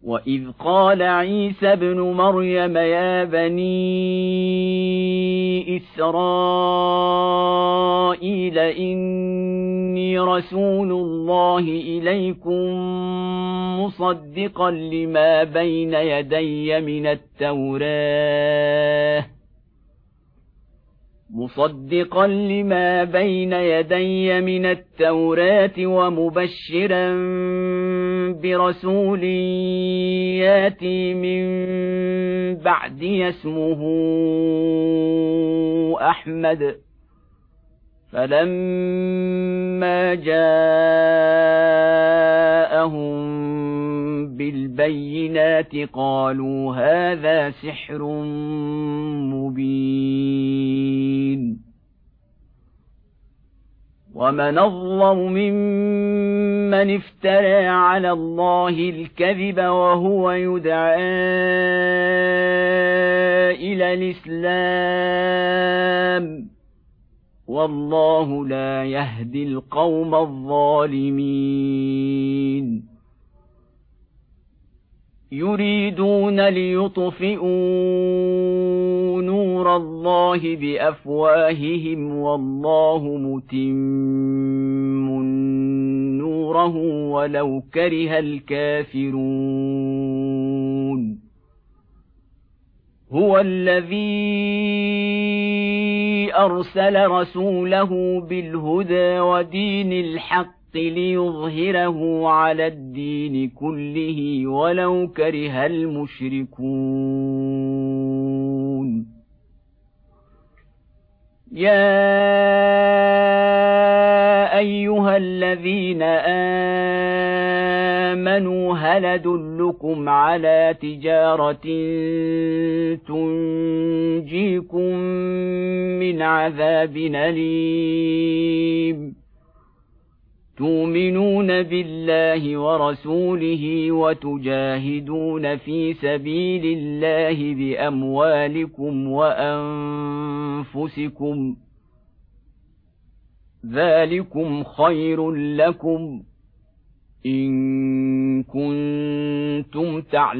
وإذ قال عيسى ابن مريم يا بني إسرائيل إني رسول الله إليكم مصدقا لما بين يدي من التوراة ومبشرا برسول ياتي من بعدي اسمه أحمد فلما جاءهم بالبينات قالوا هذا سحر مبين ومن أظلم ممن افترى على الله الكذب وهو يدعى إلى الإسلام والله لا يهدي القوم الظالمين يريدون ليطفئوا نور الله بأفواههم والله متم نوره ولو كره الكافرون هو الذي أرسل رسوله بالهدى ودين الحق ليظهره على الدين كله ولو كره المشركون يا أيها الذين آمنوا هل أدلكم على تجارة تنجيكم من عذاب أليم تؤمنون بالله ورسوله وتجاهدون في سبيل الله بأموالكم وأنفسكم ذلكم خير لكم إن كنتم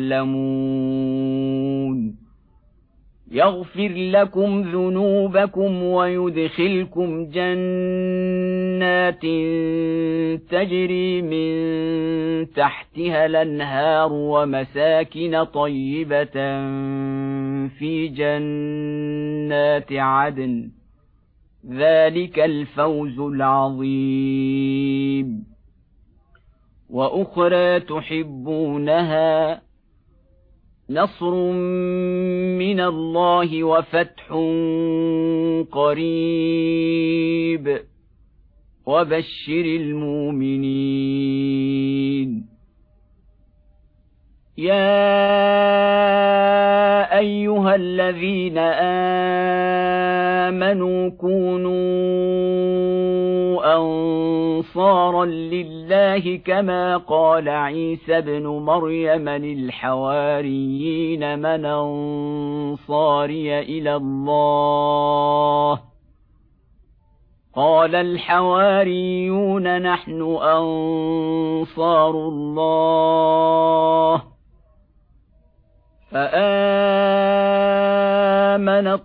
تعلمون يغفر لكم ذنوبكم ويدخلكم جنات تجري من تحتها الأنهار ومساكن طيبة في جنات عدن ذلك الفوز العظيم وأخرى تحبونها نصر من الله وفتح قريب وبشر المؤمنين يا أيها الذين آمنوا كونوا أنصارا لله كما قال عيسى ابن مريم للحواريين من أنصاري إلى الله قال الحواريون نحن أنصار الله فآمنت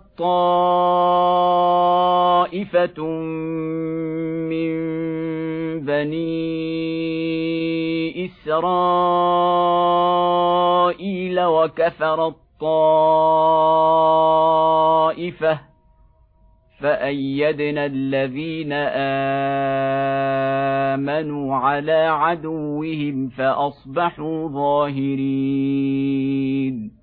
طائفة من بني إسرائيل وكفرت طائفة فأيدنا الذين آمنوا على عدوهم فأصبحوا ظاهرين